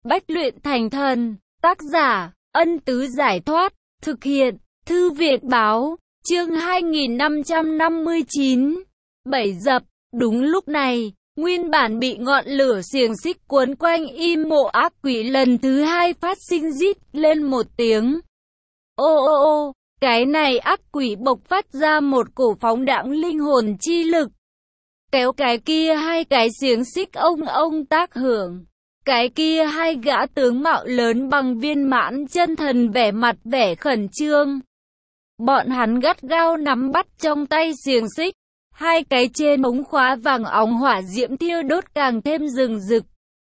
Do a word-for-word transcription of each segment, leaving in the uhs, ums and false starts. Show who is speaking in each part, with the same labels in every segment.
Speaker 1: bách luyện thành thần. Tác giả, Ân Tứ Giải Thoát. Thực hiện, Thư Việt Báo. Chương hai nghìn năm trăm năm mươi chín. Bảy dập. Đúng lúc này, nguyên bản bị ngọn lửa xiềng xích cuốn quanh im mộ ác quỷ lần thứ hai phát sinh rít lên một tiếng. Ô ô ô, cái này ác quỷ bộc phát ra một cổ phóng đãng linh hồn chi lực. Kéo cái kia hai cái xiềng xích ông ông tác hưởng. Cái kia hai gã tướng mạo lớn bằng viên mãn chân thần vẻ mặt vẻ khẩn trương. Bọn hắn gắt gao nắm bắt trong tay xiềng xích. Hai cái trên ống khóa vàng óng hỏa diễm thiêu đốt càng thêm rừng rực.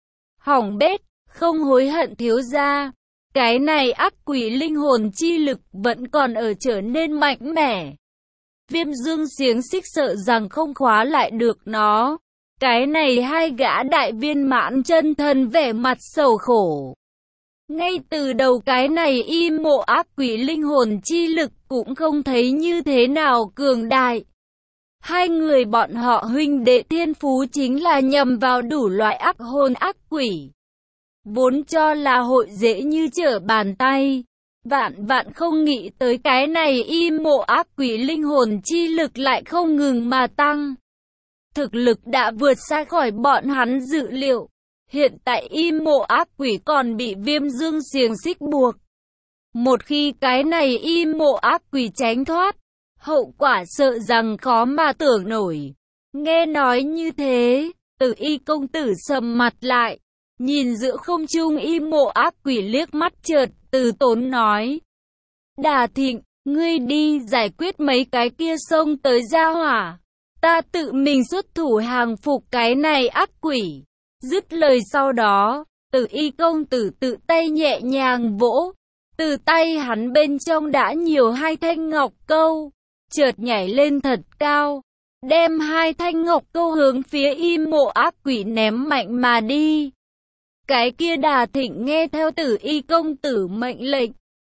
Speaker 1: Hỏng bét, không hối hận thiếu gia. Cái này ác quỷ linh hồn chi lực vẫn còn ở trở nên mạnh mẽ. Viêm dương xiềng xích sợ rằng không khóa lại được nó. Cái này hai gã đại viên mãn chân thần vẻ mặt sầu khổ. Ngay từ đầu cái này im mộ ác quỷ linh hồn chi lực cũng không thấy như thế nào cường đại. Hai người bọn họ huynh đệ thiên phú chính là nhằm vào đủ loại ác hồn ác quỷ. Vốn cho là hội dễ như trở bàn tay. Vạn vạn không nghĩ tới cái này im mộ ác quỷ linh hồn chi lực lại không ngừng mà tăng. Thực lực đã vượt xa khỏi bọn hắn dự liệu. Hiện tại im mộ ác quỷ còn bị viêm dương xiềng xích buộc. Một khi cái này im mộ ác quỷ tránh thoát, hậu quả sợ rằng khó mà tưởng nổi. Nghe nói như thế, Tử Y công tử sầm mặt lại, nhìn giữa không trung im mộ ác quỷ liếc mắt chợt, từ tốn nói. Đà Thịnh, ngươi đi giải quyết mấy cái kia xông tới gia hỏa. Ta tự mình xuất thủ hàng phục cái này ác quỷ. Dứt lời sau đó, Tử Y công tử tự tay nhẹ nhàng vỗ. Từ tay hắn bên trong đã nhiều hai thanh ngọc câu. Chợt nhảy lên thật cao, đem hai thanh ngọc câu hướng phía im mộ ác quỷ ném mạnh mà đi. Cái kia Đà Thịnh nghe theo Tử Y công tử mệnh lệnh,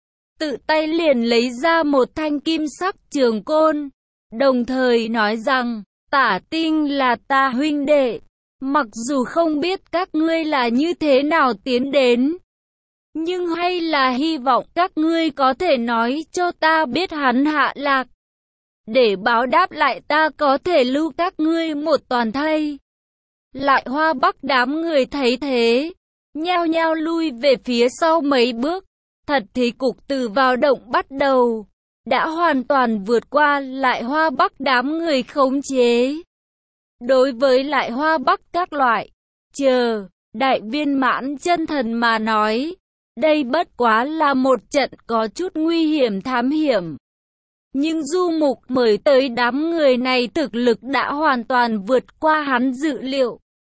Speaker 1: tự tay liền lấy ra một thanh kim sắc trường côn, đồng thời nói rằng, Tả Tinh là ta huynh đệ, mặc dù không biết các ngươi là như thế nào tiến đến, nhưng hay là hy vọng các ngươi có thể nói cho ta biết hắn hạ lạc. Để báo đáp lại ta có thể lưu các ngươi một toàn thây. Lại Hoa Bắc đám người thấy thế, nhao nhao lui về phía sau mấy bước. Thật thì cục từ vào động bắt đầu, đã hoàn toàn vượt qua Lại Hoa Bắc đám người khống chế. Đối với Lại Hoa Bắc các loại, chờ, đại viên mãn chân thần mà nói, đây bất quá là một trận có chút nguy hiểm thám hiểm. Nhưng Du Mục mời tới đám người này thực lực đã hoàn toàn vượt qua hắn dự liệu.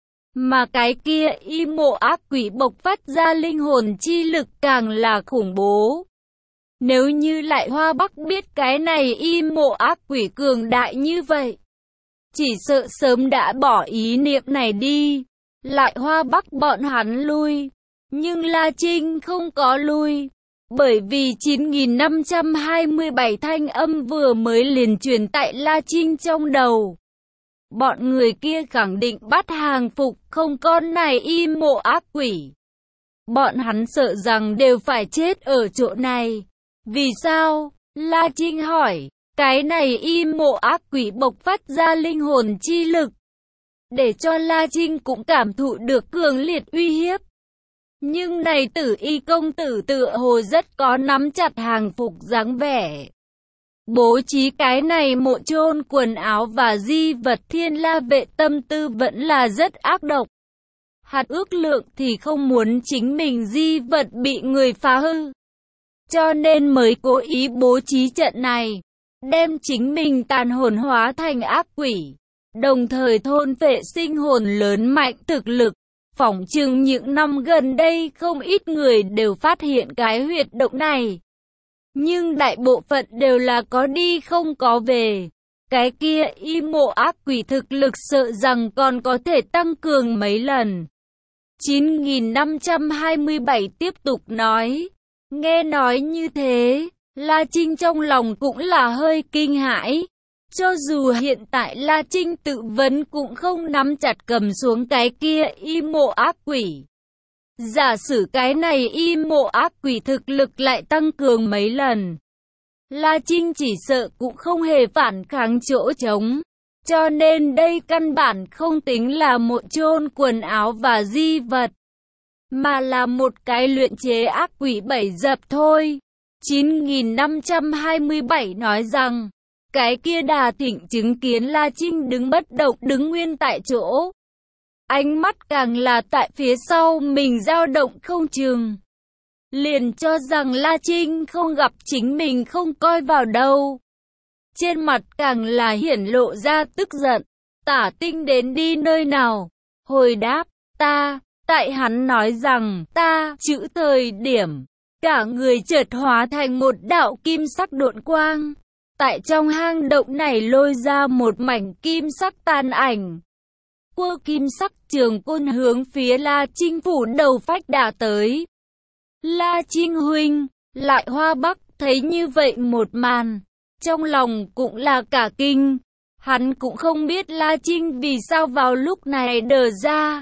Speaker 1: Mà cái kia im mộ ác quỷ bộc phát ra linh hồn chi lực càng là khủng bố. Nếu như Lại Hoa Bắc biết cái này im mộ ác quỷ cường đại như vậy, chỉ sợ sớm đã bỏ ý niệm này đi. Lại Hoa Bắc bọn hắn lui, nhưng La Trinh không có lui. Bởi vì chín nghìn năm trăm hai mươi bảy thanh âm vừa mới liền truyền tại La Trinh trong đầu. Bọn người kia khẳng định bắt hàng phục không con này im mộ ác quỷ. Bọn hắn sợ rằng đều phải chết ở chỗ này. Vì sao? La Trinh hỏi. Cái này im mộ ác quỷ bộc phát ra linh hồn chi lực, để cho La Trinh cũng cảm thụ được cường liệt uy hiếp. Nhưng này Tử Y công tử tựa hồ rất có nắm chặt hàng phục dáng vẻ. Bố trí cái này mộ chôn quần áo và di vật Thiên La vệ tâm tư vẫn là rất ác độc. Hạt ước lượng thì không muốn chính mình di vật bị người phá hư, cho nên mới cố ý bố trí trận này, đem chính mình tàn hồn hóa thành ác quỷ, đồng thời thôn phệ sinh hồn lớn mạnh thực lực. Phỏng chừng những năm gần đây không ít người đều phát hiện cái huyệt động này. Nhưng đại bộ phận đều là có đi không có về. Cái kia im mộ ác quỷ thực lực sợ rằng còn có thể tăng cường mấy lần. chín nghìn năm trăm hai mươi bảy tiếp tục nói. Nghe nói như thế, La Trinh trong lòng cũng là hơi kinh hãi. Cho dù hiện tại La Trinh tự vấn cũng không nắm chặt cầm xuống cái kia im mộ ác quỷ. Giả sử cái này y mộ ác quỷ thực lực lại tăng cường mấy lần, La Trinh chỉ sợ cũng không hề phản kháng chỗ trống. Cho nên đây căn bản không tính là một chôn quần áo và di vật, mà là một cái luyện chế ác quỷ bảy dập thôi. chín nghìn năm trăm hai mươi bảy nói rằng, cái kia Đà Thịnh chứng kiến La Trinh đứng bất động đứng nguyên tại chỗ. Ánh mắt càng là tại phía sau mình dao động không chừng. Liền cho rằng La Trinh không gặp chính mình không coi vào đâu. Trên mặt càng là hiển lộ ra tức giận. Tả Tinh đến đi nơi nào? Hồi đáp, ta, tại hắn nói rằng, ta, chữ thời điểm. Cả người chợt hóa thành một đạo kim sắc độn quang. Tại trong hang động này lôi ra một mảnh kim sắc tàn ảnh. Quơ kim sắc trường côn hướng phía La Trinh phủ đầu phách đả tới. La Trinh huynh, Lại Hoa Bắc thấy như vậy một màn, trong lòng cũng là cả kinh. Hắn cũng không biết La Trinh vì sao vào lúc này đờ ra.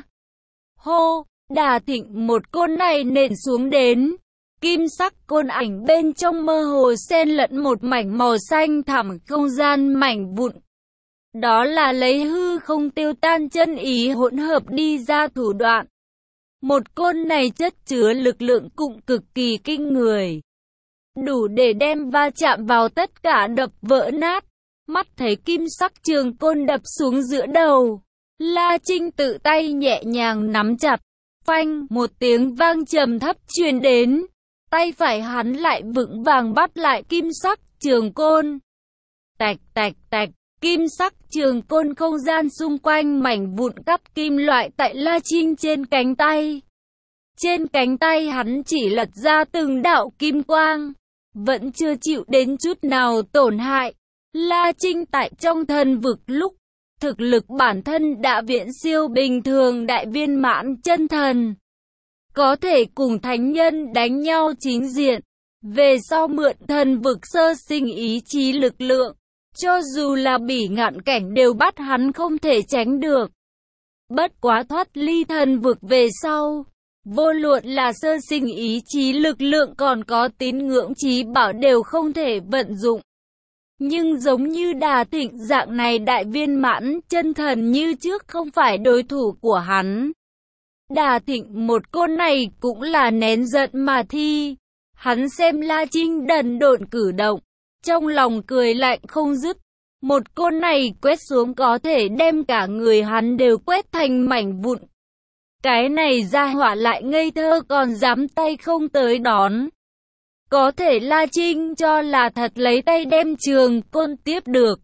Speaker 1: Hô, Đà Thịnh một côn này nện xuống đến. Kim sắc côn ảnh bên trong mơ hồ xen lẫn một mảnh màu xanh thẳm không gian mảnh vụn. Đó là lấy hư không tiêu tan chân ý hỗn hợp đi ra thủ đoạn. Một côn này chất chứa lực lượng cũng cực kỳ kinh người. Đủ để đem va chạm vào tất cả đập vỡ nát. Mắt thấy kim sắc trường côn đập xuống giữa đầu. La Trinh tự tay nhẹ nhàng nắm chặt. Phanh, một tiếng vang trầm thấp truyền đến. Tay phải hắn lại vững vàng bắt lại kim sắc trường côn. Tạch tạch tạch, kim sắc trường côn không gian xung quanh mảnh vụn cắt kim loại tại La Trinh trên cánh tay. Trên cánh tay hắn chỉ lật ra từng đạo kim quang, vẫn chưa chịu đến chút nào tổn hại. La Trinh tại trong thần vực lúc, thực lực bản thân đã viễn siêu bình thường đại viên mãn chân thần. Có thể cùng thánh nhân đánh nhau chính diện, về sau mượn thần vực sơ sinh ý chí lực lượng, cho dù là bỉ ngạn cảnh đều bắt hắn không thể tránh được. Bất quá thoát ly thần vực về sau, vô luận là sơ sinh ý chí lực lượng còn có tín ngưỡng chí bảo đều không thể vận dụng. Nhưng giống như Đà Thịnh dạng này đại viên mãn chân thần như trước không phải đối thủ của hắn. Đà Thịnh một côn này cũng là nén giận mà thi. Hắn xem La Trinh đần độn cử động, trong lòng cười lạnh không dứt. Một côn này quét xuống có thể đem cả người hắn đều quét thành mảnh vụn. Cái này ra hỏa lại ngây thơ còn dám tay không tới đón. Có thể La Trinh cho là thật lấy tay đem trường côn tiếp được.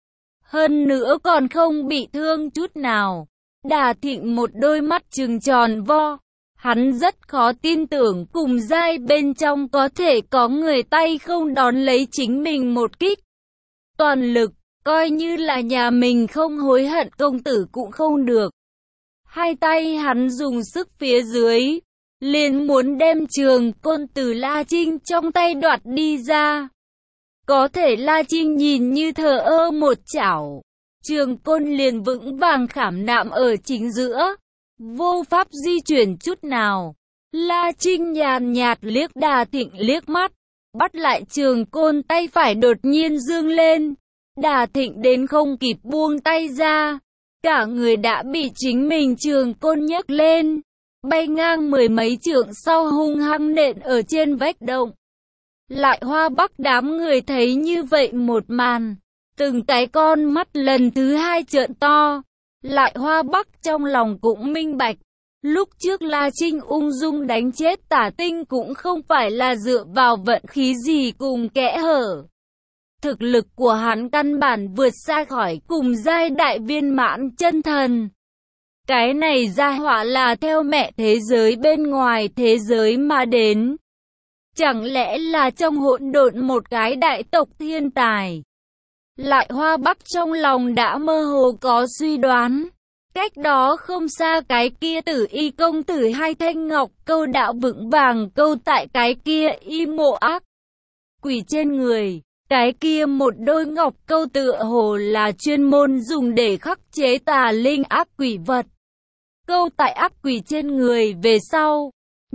Speaker 1: Hơn nữa còn không bị thương chút nào. Đà Thịnh một đôi mắt trừng tròn vo. Hắn rất khó tin tưởng cùng giai bên trong có thể có người tay không đón lấy chính mình một kích. Toàn lực, coi như là nhà mình không hối hận công tử cũng không được. Hai tay hắn dùng sức phía dưới, liền muốn đem trường côn từ La Trinh trong tay đoạt đi ra. Có thể La Trinh nhìn như thờ ơ một chảo, trường côn liền vững vàng khảm nạm ở chính giữa, vô pháp di chuyển chút nào. La Trinh nhàn nhạt liếc Đà Thịnh liếc mắt, bắt lại trường côn tay phải đột nhiên dương lên. Đà Thịnh đến không kịp buông tay ra, cả người đã bị chính mình trường côn nhấc lên, bay ngang mười mấy trượng sau hung hăng nện ở trên vách động. Lại Hoa Bắc đám người thấy như vậy một màn, từng cái con mắt lần thứ hai trợn to. Lại Hoa Bắc trong lòng cũng minh bạch, lúc trước La Trinh ung dung đánh chết Tả Tinh cũng không phải là dựa vào vận khí gì cùng kẽ hở. Thực lực của hắn căn bản vượt xa khỏi cùng giai đại viên mãn chân thần. Cái này gia họa là theo mẹ thế giới bên ngoài thế giới mà đến. Chẳng lẽ là trong hỗn độn một cái đại tộc thiên tài? Lại Hoa Bắc trong lòng đã mơ hồ có suy đoán. Cách đó không xa cái kia Tử Y công tử hai thanh ngọc câu đạo vững vàng câu tại cái kia y mộ ác quỷ trên người. Cái kia một đôi ngọc câu tựa hồ là chuyên môn dùng để khắc chế tà linh ác quỷ vật. Câu tại ác quỷ trên người về sau,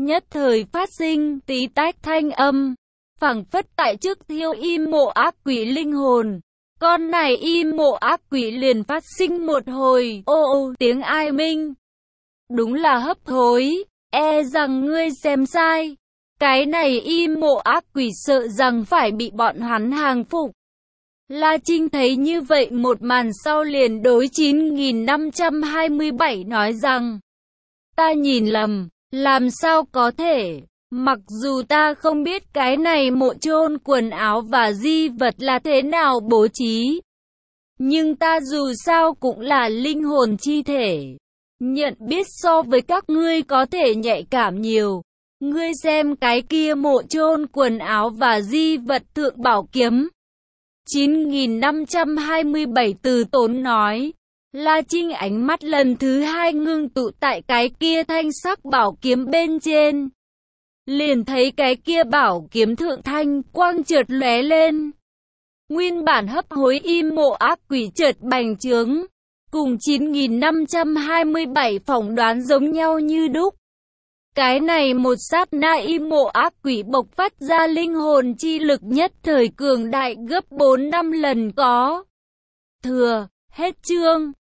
Speaker 1: nhất thời phát sinh tí tách thanh âm, phảng phất tại trước thiêu im mộ ác quỷ linh hồn. Con này im mộ ác quỷ liền phát sinh một hồi ô ô tiếng ai minh. Đúng là hấp hối, e rằng ngươi xem sai. Cái này im mộ ác quỷ sợ rằng phải bị bọn hắn hàng phục. La Trinh thấy như vậy một màn sau liền đối chín nghìn năm trăm hai mươi bảy nói rằng, ta nhìn lầm, làm sao có thể, mặc dù ta không biết cái này mộ chôn quần áo và di vật là thế nào bố trí, nhưng ta dù sao cũng là linh hồn chi thể, nhận biết so với các ngươi có thể nhạy cảm nhiều. Ngươi xem cái kia mộ chôn quần áo và di vật thượng bảo kiếm. chín nghìn năm trăm hai mươi bảy từ tốn nói. La Trinh ánh mắt lần thứ hai ngưng tụ tại cái kia thanh sắc bảo kiếm bên trên. Liền thấy cái kia bảo kiếm thượng thanh quang chợt lóe lên. Nguyên bản hấp hối im mộ ác quỷ chợt bành trướng. Cùng chín nghìn năm trăm hai mươi bảy phỏng đoán giống nhau như đúc. Cái này một sát na im mộ ác quỷ bộc phát ra linh hồn chi lực nhất thời cường đại gấp bốn năm lần có. Thừa, hết chương.